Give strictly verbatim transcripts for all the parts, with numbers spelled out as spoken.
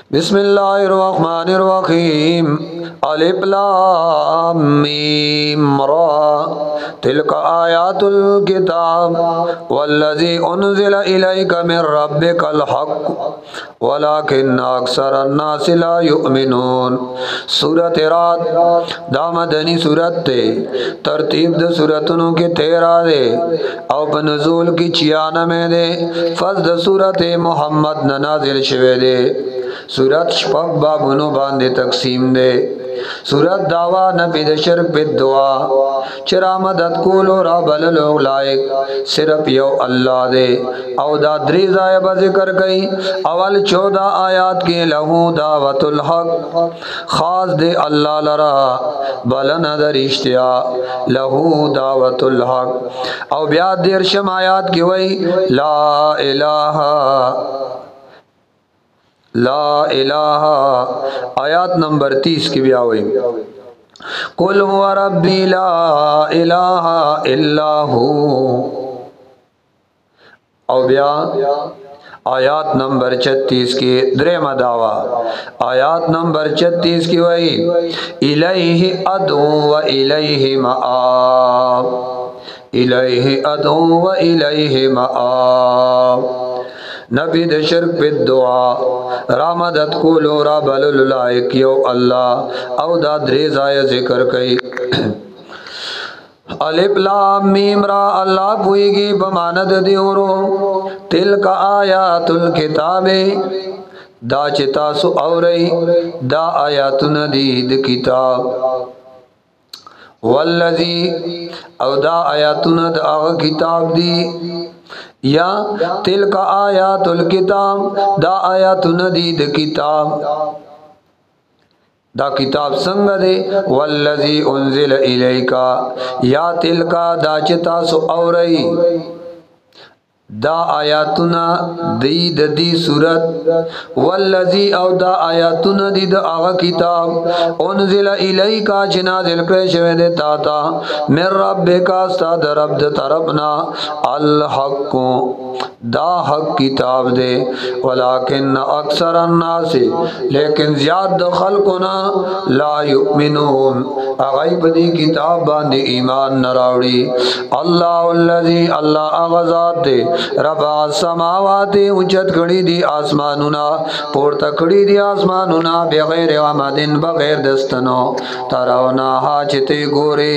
बिस्मिल्लाहिर्रहमानिर्रहीम अलिफ लाम मीम रा तिलक आयातुल किताब वल्लज़ी उन्ज़िला इलैका मिर रब्बिकल हक़ वलाकिन्न अक्सरन्नासि ला युमिनून। सूरत रात दा मदनी सूरत ते तरतीब द सूरतों के तेरह दे और नज़ूल की छियानवे दे फज द सूरत मोहम्मद न नाजिल शवे दे। सूरत शपक बाबुनो बांधे तकसीम दे। सूरत दावा नबी द शिरक बिद दुआ चरा मदद कोलो रा बललो लायक सिर्फ यो अल्लाह दे। औ दा द्री ज़ायब जिक्र गई अवल चौदह आयात के लहू दावतुल हक खास दे अल्लाह लरा बलन दरिश्तिया लहू दावतुल हक। औ ब्या देरशम आयात की वही ला इलाहा ला इलाहा आयात नंबर तीस की ब्या हुई कुल हुवा रब्बी ला इलाहा इल्ला हू। औ ब्या आयात नंबर छत्तीस की द्रे मदावा आयात नंबर छत्तीस की वही इलैहि अदू व इलैहि मआब इलैहि अदू व इलैहि मआब। नबी द शिरक बिद दुआ रामदत कुलो रा बलुल लायक यो अल्लाह औ दा द्रे ज़ाय जिक्र कई अलिफ लाम मीम रा अल्लाह पुईगी बमानद दियोरो तिल का आयातुल किताबे दा चिता सु औरई दा आयातुन दीद किताब वल्लज़ी औ दा आयातुन दा किताब दी या तिल का आयातुल किताब दा आयातुन दीद किताब दा किताब संग दे वल्लज़ी उन्ज़िल इलैका या तिल का दा चिता सु औरई दा आयातुना दीद दी सूरत वल्लज़ी औ दा आयातुना दीद आगा किताब उन्ज़िल इलैका जिना दिल करे दे ताता मिर रब्बिका स्ताद रब द तरफना अल हक़ दा हक किताब दे वलाकिन अक्सर अन्नास लेकिन ज़्याद खल्कुना ला युमिनून अगैब दी किताब बांधी ईमान न रावड़ी। अल्लाहुल्लज़ी अल्लाह आग़ाज़ात दे रबा समावाती उच्चत कड़ी दी आसमानुना पोर्ता कड़ी दी आसमानुना बगैर आमदिन बगैर दस्तनो तरावना हाचते गोरे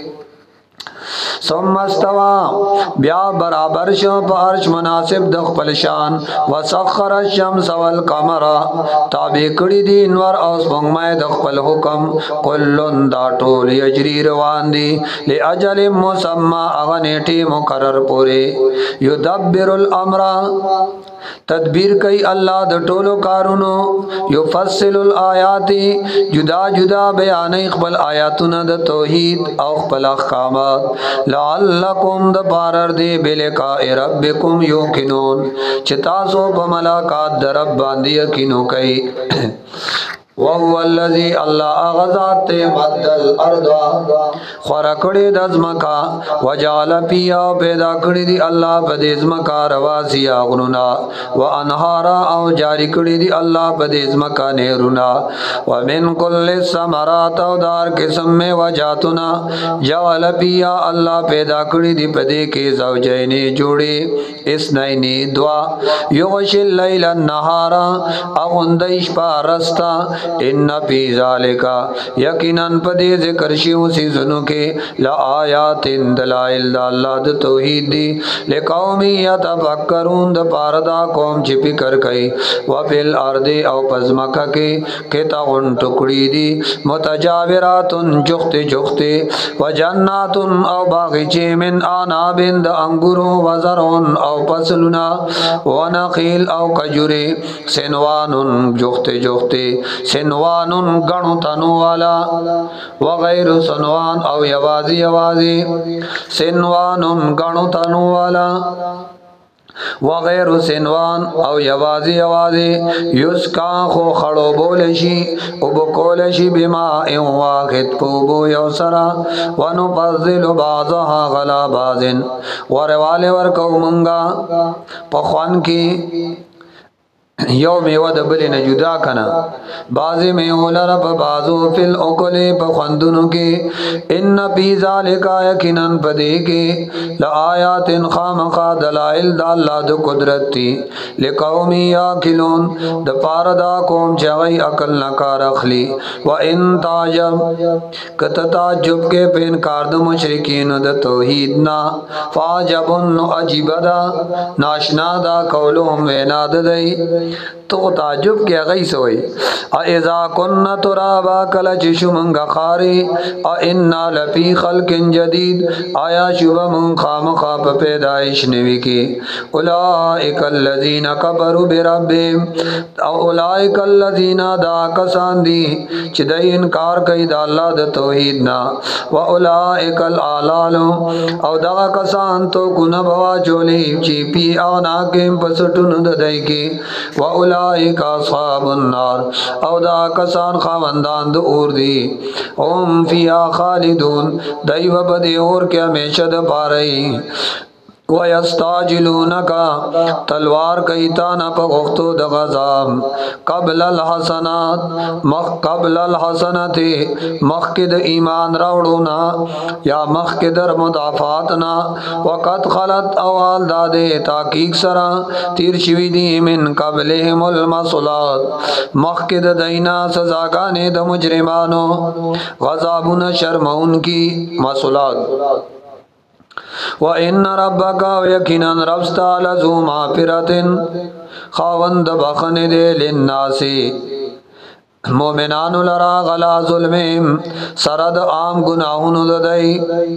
सुम्मस्तवा ब्या बराबर शो पार्श मुनासिब दख पलशान वसखर शम्स वल कमरा ताबे कड़ी दी इनवर औस मंगमाए दख पल हुकम कुल्लुन दाटोल यजरी रवान दी ले अजल मुसम्मा अगनेटी मुकर्रर पूरे युदब्बिरुल अमरा तदबीर कई अल्लाह द टोलो कारुनो युफस्सिलुल आयाती जुदा जुदा बयान इक़बल आयातुन द तौहीद औ इक़बल अहकामात लअल्लकुम द पारर दे बिलिकाए रब्बिकुम युकिनून चितासो बमलाकात द रब बांदी यकीनो कई वहुवल्लज़ी अल्लाह आग़ाज़ात मद्दल अर्दा ख़ुरा कड़ी दज़मका वजाल पिया पैदा कड़ी दी अल्लाह बदेज़मका रवासिया गुनुना व अनहारा औ जारी कड़ी दी अल्लाह बदेज़मका नेरुना व मिन कुल्लि समरात औ दार किस्म में वजातुना जवाल पिया अल्लाह पैदा कड़ी दी पदे के ज़ौजैनी जोड़े इसनैनी दुआ युग़शिल लैला नहारा अगुंदिश पारस्ता इन फी ज़ालिका यकीनन पदे ज़िक्र शिव सीज़नों के ला आयातिन दलाइल दा अल्लाह द तौहीद दी ले कौमी यतफक्करून द पारदा कौम छिपी कर कई व फिल अर्दे औ पज़मका के किताउन टुकड़ी दी मुतजाविरातुन जुख्ते जुख्ते व जन्नातुन औ बागीचे मिन आनाबिन द अंगूरों व ज़रउन औ फसलुना व नखील औ खजूरे सिनवानुन जुख्ते जुख्ते सिनवानुन गणु तनु वाला वगैर सनवान औ यवाजी यवाजी सिनवानुन गणु तनु वाला वगैर सिनवान औ यवाजी यवाजी युस्का खो खड़ो बोलेशी उब कोलेशी बिमा एव वाखित पूबो यवसरा वनु फज़िलु बाज़हा गला बाजिन वर वाले वर कौमंगा पखवान की یو میوه د بلې نه جدا کنا بعضې میوه لره په بعضو فی الاکل په خوندونو کې ان فی ذلک یقینا په دې کې لآیات خامخا دلائل د الله د قدرت دي لقوم یاکلون د پاره دا قوم چې هغوی عقل نه کار اخلي و ان تعجب کته تعجب کې په انکار د مشرکینو د توحید نه فعجب عجیب دا ناشنا دا قولهم وینا د دی تو تعجب کې غي سوئی ا اذا كنا ترابا کل چشمنګ خاري ا ان لفي خلق جديد آیا شوب من خامخ په پیدائش نوي کې اولئک الذين كفروا بربهم او اولئک الذين دا کسان دي چې د انکار کوي د الله د توحید نه و اولئک الاعلال او دا کسان تو ګنا بوا چولې چې پی انا کې پسټونو د دای کې و اولئک اصحاب النار او دا کسان خاوندان د اور دي هم فیها خالدون دایو بده اور کې همیشه د پاره وَيَسْتَعْجِلُونَكَ تلوار کئیتا نا پا غختو دا غزام قبل الحسنات مخ قبل الحسنات مخ کے دا ایمان راوڑونا یا مخ کے در مضافاتنا وقت خلط اوال دادے تاکیق سرا تیر شوی دی من قبلهم المصلات مخ کے دا دینا سزاگانے دا مجرمانو غزابون شرمون کی مصلات وَإِنَّ رَبَّكَ وَيَكِنًا رَبْسْتَ لَذُو مَغْفِرَةٍ خاوند بخن دے للناس مومنان لرا غلا ظلمیم سرد عام گناہون ددائی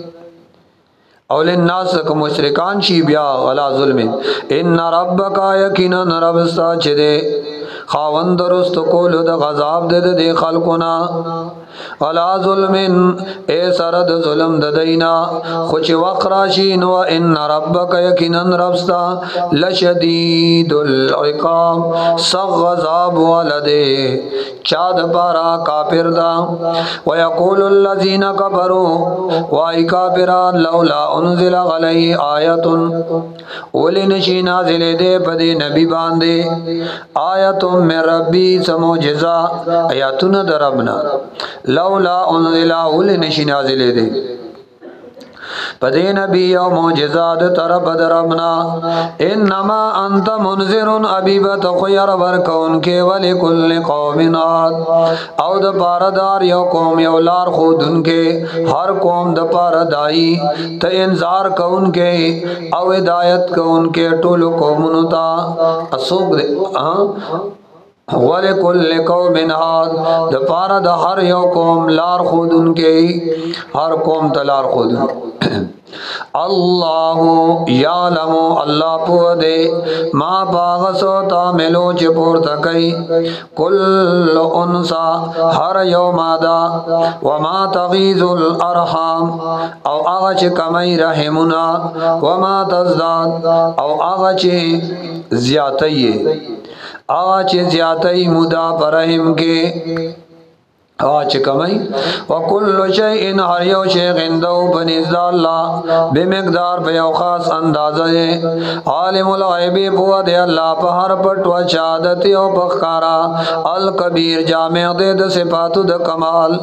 اول الناس کو مشرکان شی بیا غلا ظلمیم ان ربک یقینا ربستا چدے خاوند درست کول د غضب د د خلقنا ولا ظلم اے سرد ظلم د دینا خوش وقراشین و ان ربک یقینا ربستا لشدید العقاب سغضب ولده چاد بارا کافر دا ويقول الذين كفروا واي کافران لولا انزل علی آیت ولنشی نازل دے پدی نبی باندے آیت من ربی سموجزا آیاتون دربنا لولا انزل ولنشی نازل دے پدی نبی او موجزات طرف دربنا انما انت منذر ابیبت خیر ورکون کے ولی کل قوم عاد او د پاردار یو قوم یو لار خودن کے ہر قوم د پاردائی تا انذار کون کے او ہدایت کون کے ټول قومونو تا اسوک دے وَلِكُلِّ قَوْمٍ عَادٍ د پارا د هر یو قوم لار خودن کې هر قوم ته لار خودن الله یعلم الله په دې ما باغسو تعملو چې پورته کوي کل انسا هر یو ماده وما تغیظ الارحام او هغه چې کمای رحمنا وما تزداد او هغه چې زیاتې آغا چه زیادی مدا پرہم کے آغا چه کمی وکل شیئن ہر یو شیخ اندو بنزد اللہ بمقدار بیو خاص اندازہ ہے عالم الغیبی بود اللہ پہر پٹ و شہادتی و پخکارا الکبیر جامع دے د صفات د کمال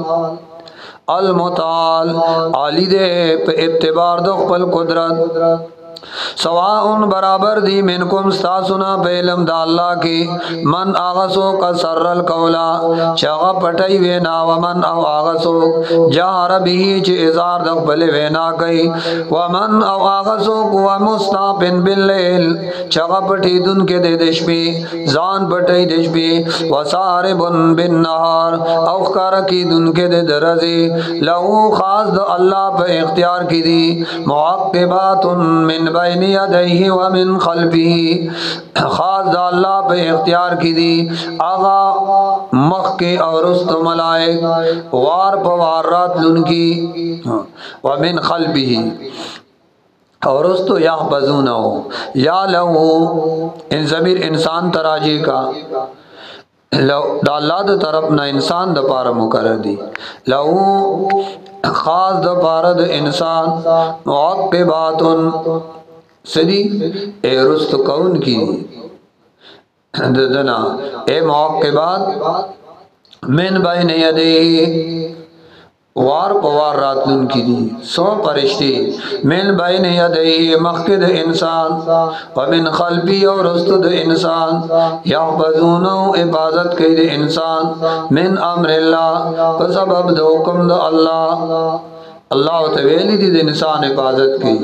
المتعال عالی دے پہ اتبار د خپل قدرت سواء برابر دی منکم ستاسونا بیلم دا اللہ کی من آغسو کا سر القولا چاگا پٹائی وینا ومن او آغسو جہر بھی چی ازار دقبل وینا کئی ومن او آغسو کو مستاپن باللیل چاگا پٹی دن کے دے دشبی زان پٹائی دشبی وساربن بن نهار او خکارکی دن کے دے درزی لہو خاص دا اللہ پہ اختیار کی دی معقبات من بین یدیہ ومن خلفہ خاص دا اللہ پہ اختیار کی دی آغا مخ کے اور رست ملائک وار پوار رات لن کی ومن خلفہ اور رستو یحفظونہو یا لہو ان ضمیر انسان تراجی کا دا اللہ دا طرف نا انسان دا پارا مقرر دی لہو خاص دا پارا دا انسان معقباتن سدی اے رست کون کی ددنا اے معقبات من بین یدیه وار پوار راتلن کی دی سو پرشتی من بین یدیه مخکد انسان ومن خلفی اور رستد انسان یحفظونو عبادت کی دی انسان من امر اللہ فسبب دو حکم دا اللہ اللہ تویلی دی دی انسان عبادت کی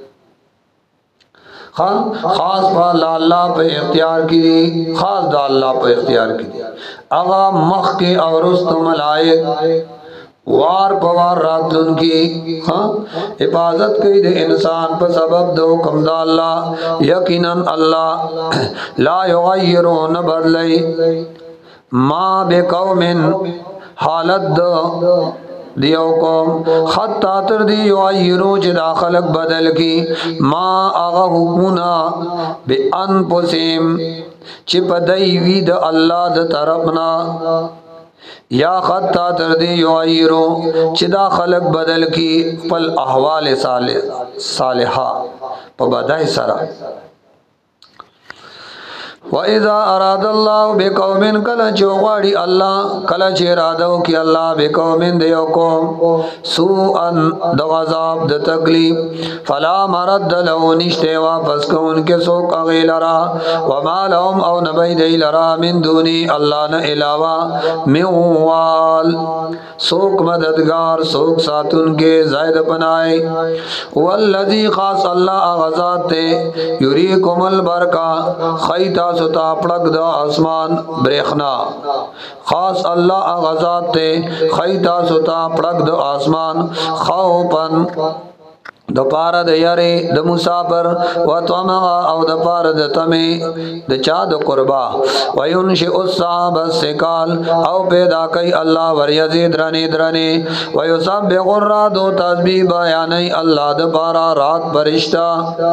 خاص پا اللہ پہ اختیار کی دی خاص دا اللہ پہ اختیار کی دی اغا مخ کے اور رست ملائک وار پوار راتلن کی حفاظت کی دے انسان پر سبب دو حکم دا اللہ یقیناً اللہ لا یغیرون بدلی ما بے قوم حالت دو دیو قوم خطا تر دی یغیرو جدا خلق بدل کی ما آغا حکونا بے انفسیم چپ دیوی دا اللہ دا طرفنا یا خطا تر دی یغیرو چدا خلق بدل کی پل احوال صالحہ پا بدائی سرا وَإِذَا أَرَادَ اللَّهُ بِقَوْمٍ کلا چوغاڑی اللہ کلا چیرادو کی اللہ بقومن دیو قوم سوءاً دغذاب د تکلیف فلا مرد لہو نشتے واپس کو ان کے سوک اغی لرا وما لهم او نبی دی لرا من دونی اللہ نا علاوہ موال سوک مددگار سوک ساتن کے زائد پنائے والذی خاص اللہ اغذات تے یریکم البرکا خیتا ستا پڑک دا آسمان بریخنا خاص اللہ آغازات تے خیتا ستا پڑک دا آسمان خوپن دا پارا دا یاری دا مسافر و طمغا او دا پارا دا تمی دا چا دا قربا و ینشئ الصحاب السکال او پیدا کئی اللہ وریزید رنی درنی و یسبق الرعد و تسبیح بیانی اللہ دا پارا رات برشتہ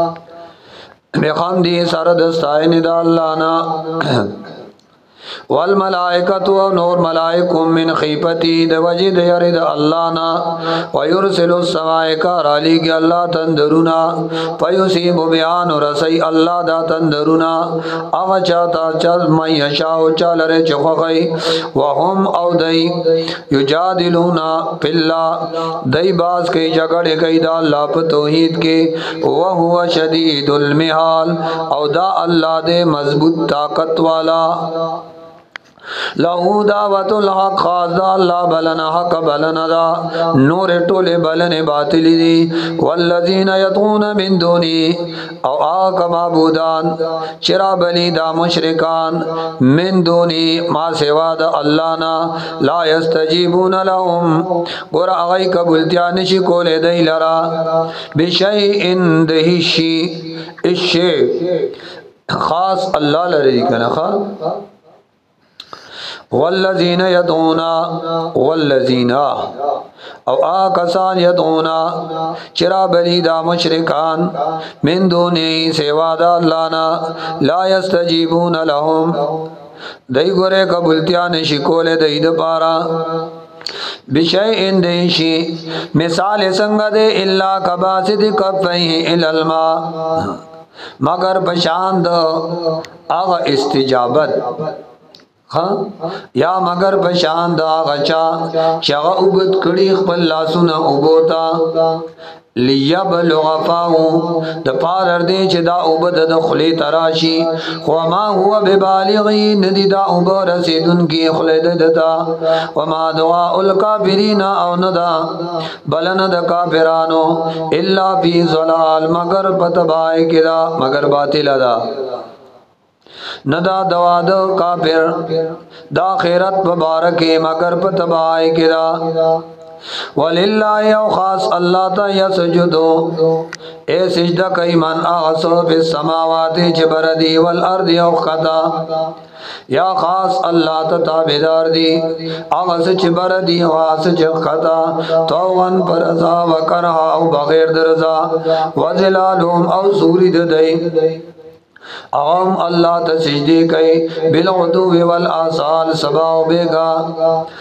بخمدی سردستائن دا اللہ نا والملائکت و نور ملائکم من خیفتی دا وجد یرد اللہ نا ویرسل السمائکہ رالی کی اللہ تندرونا فیسیب بیان رسی اللہ دا تندرونا اغا چاہتا چل من یشاو چالر چخوخی وهم او دی یجادلونا پی اللہ دی باز کی جگڑ کئی دا اللہ پا توحید کے وہو شدید المحال او دا اللہ دے مضبوط طاقت والا لہو دعوت الحق خاص دا اللہ بلنا حق بلنا دا نور طول بلن باطلی دی والذین یدعون من دونی او آقا معبودان چرا بلی دا مشرکان من دونی ما سوا دا اللہ نا لا یستجیبون لهم گورا اغی قبولتیا نشی کولے دی لرا بشیئن دہیشی اشی خاص اللہ لرے کنا خواہ والذین یدعونا والذین او آکسان یدعونا چرا بلی دا مشرکان من دونی سوا دا اللہ نا لا یستجیبون لهم دی گرے قبولتیا نشکول دی دا پارا بشیئن دیشی مثال سنگ دے اللہ کباسد کفیہ الالماء مگر بشاند آغا استجابت یا مگر بشاند آغا چا چاگا اوبت کڑی خپل لاسونا اوبوتا لیبلغ فاہو دا پارر دے چھ دا اوبت دا خلی تراشی وما ہوا ببالغی ندی دا اوبو رسیدن کی خلی دتا وما دعاء الکافرین او ندا بلن دا کافرانو اللہ فی ظلال مگر پتبائے کدا مگر باطل دا ندا دوا دا کافر دا خیرت مبارکی مگر پتبائے کدا وللہ او خاص اللہ تا یسجدو اے سجدہ کئی من آغسو فی السماوات چبردی والارد او خطا یا خاص اللہ تا تابدار دی آغس چبردی واس چخطا توغن پر رضا وکرہا او بغیر درزا وزلالهم او سوری ددئی اغم اللہ تسجدی کئی بالعدو والآصال سباو بیگا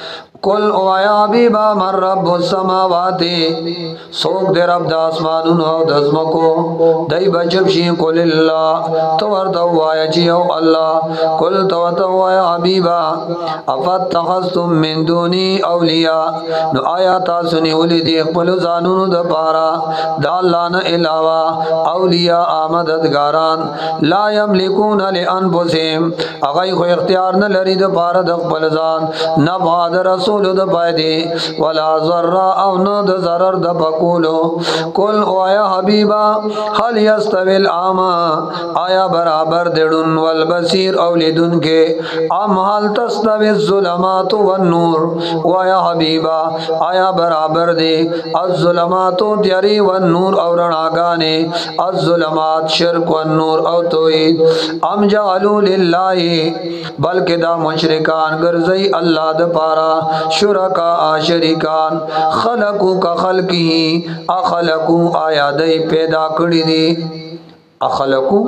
कुल ओया हबीबा मन रब समावाती सोक दे रब द आसमानुन औ दजमको दई बचब शी कुल अल्लाह तो वर्द ओया ची औ अल्लाह कुल तो तो ओया हबीबा अफत तखस्तुम मिन दूनी औलिया नो आया ता सुनी उली दी खपल जानून द पारा दा अल्लाह न इलावा औलिया आमददगारान ला यमलिकून लि अनफुसिहिम अगई खो इख्तियार न लरी द पारा द खपल जान न बाद रसूल द पायदे वला जर्रा औ न द जरर द बकुलो कुल ओया हबीबा हल यस्तविल आमा आया बराबर देडुन वल बसीर औलिदुन के अम हल तस्तवि ज़ुलमात वन नूर ओया हबीबा आया बराबर दे अज़्ज़ुलमात त्यारी वन नूर और रणागाने अज़्ज़ुलमात शिर्क वन नूर और तौहीद अम जअलू लिल्लाहि बल्कि दा मुशरिकान गर्जई अल्लाह द पारा शुरका शरीकान खलकू का खलकी अखलकू आया दई पैदा करी दी अखलकू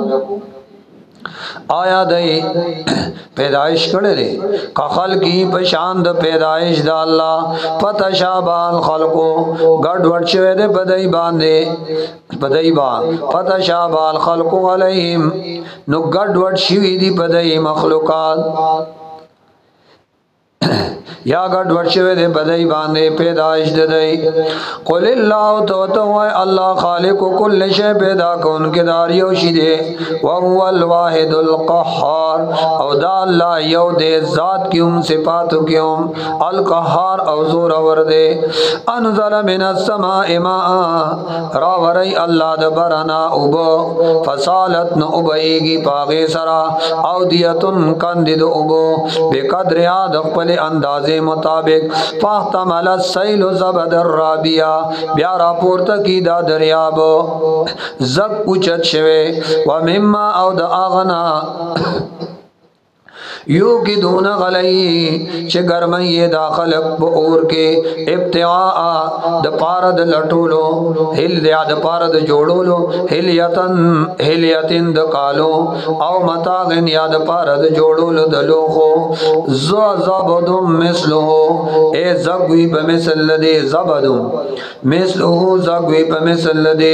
आया दई पैदाइश करे दे कखल की पशान द पैदाइश द अल्लाह पतशाबाल खलको गड़बड़ शवे दे बदई बांधे बदई बान पतशाबाल खलको अलैहिम नु गड़बड़ शिवी दी बदई मखलूकात या गड़बड़ शवे दे बदई बांधे पैदाइश दे दई कुल अल्लाह तो तो है अल्लाह खालिक कुल शै पैदा कौन के दारियो शिदे व हुवल वाहिदुल qahhar और दा अल्लाह यौ दे जात की उम सिफात की उम अल qahhar और जोर वर दे अनज़ल मिनस समाए माआ रावरई अल्लाह द बरना उबो फसालत न उबईगी पागे सरा औदियतुन कंदिद उबो बेकद्र याद खपल अंदाज मुताबिक फाहतमल सैल ज़बदर राबिया ब्यारा पोर्त की दा दरियाब जग उचत शवे व मिम्मा औ द आगना यू की दून गलई चे गरमई ये दाखल और के इब्तिआ द पारद लटोलो हिल दिया द पारद जोड़ोलो हिलियतन हिलियतिन द कालो औ मतागन याद पारद जोड़ोलो द लोखो ज़ ज़बदुम मिसलुहु ए ज़गवी बमिसल लदे ज़बदुम मिसलुहु ज़गवी बमिसल लदे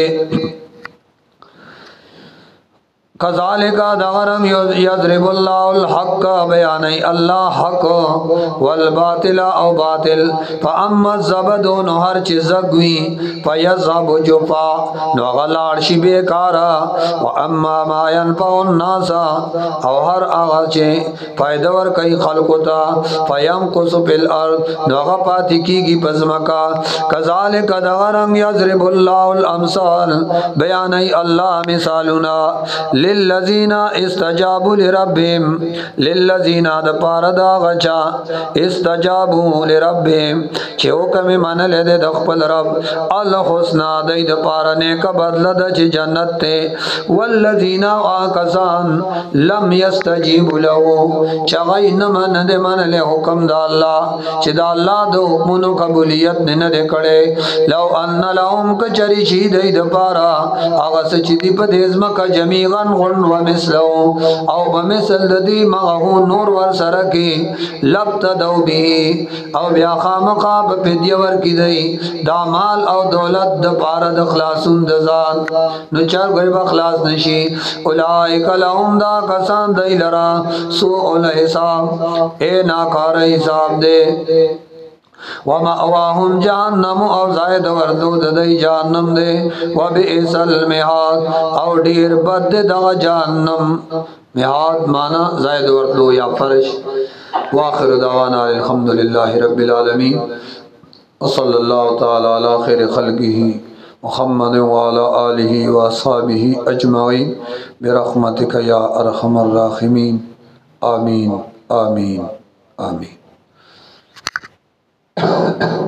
कज़ालिका दगरम यज़रिबुल्लाहुल हक़ बयानई अल्लाह हक़ वल बातिला औ बातिल फ़अम्मा ज़बदु नो हर चीज़ ज़गवी फ़यज़हबु जुफ़ा नो गलाड़ शि बेकारा व अम्मा मा यनफ़उन नासा औ हर आगा चे फ़ायदवर कई खल्कुता फ़यमकुसु फ़िल अर्द नो गपाती कीगी पज़मका कज़ालिका दगरम यज़रिबुल्लाहुल अमसाल बयानई अल्लाह मिसालुना लिल्लज़ीना इस्तजाबु लिरब्बिहिम लिल्लज़ीना द पारदा गचा इस्तजाबु लिरब्बिहिम चे हुक्म मन ले दे दखपल रब अल हुस्ना दई द पारने का बदला द चे जन्नत ते वल्लज़ीना आकसान लम यस्तजीबु लहु चगई न मन दे मन ले हुक्म द अल्लाह चे द अल्लाह द हुक्म कबूलियत न दे कड़े लव अन्न लहुम कचरी शी दई द पारा आगस चिदी पदेज़म का जमीगन गुन व मिसलो औ बमिसल ददी मगहु नूर वर सरकी लब्तदौ बिही औ ब्या खामखा बपिद्यवर की दई दामाल औ दौलत द पारद खलासुन द जात नु चर गई बखलास नशी उलाइक लहुम दा कसान दई लरा सुउल हिसाब ए नाकार हिसाब दे व मअवाहुम जहन्नम और जायद वरदूद दई जहन्नम दे व बिइसल मिहाद और ढेर बद दा जहन्नम मिहाद माना जायद वरदू या फर्श व आखिर दावाना अल्हम्दुलिल्लाहि रब्बिल आलमीन व सल्लल्लाहु तआला अला खैर खल्किही मुहम्मद व अला आलिहि व अस्हाबिहि अजमाइन बिरहमतिका या अरहमर राहिमीन आमीन आमीन आमीन।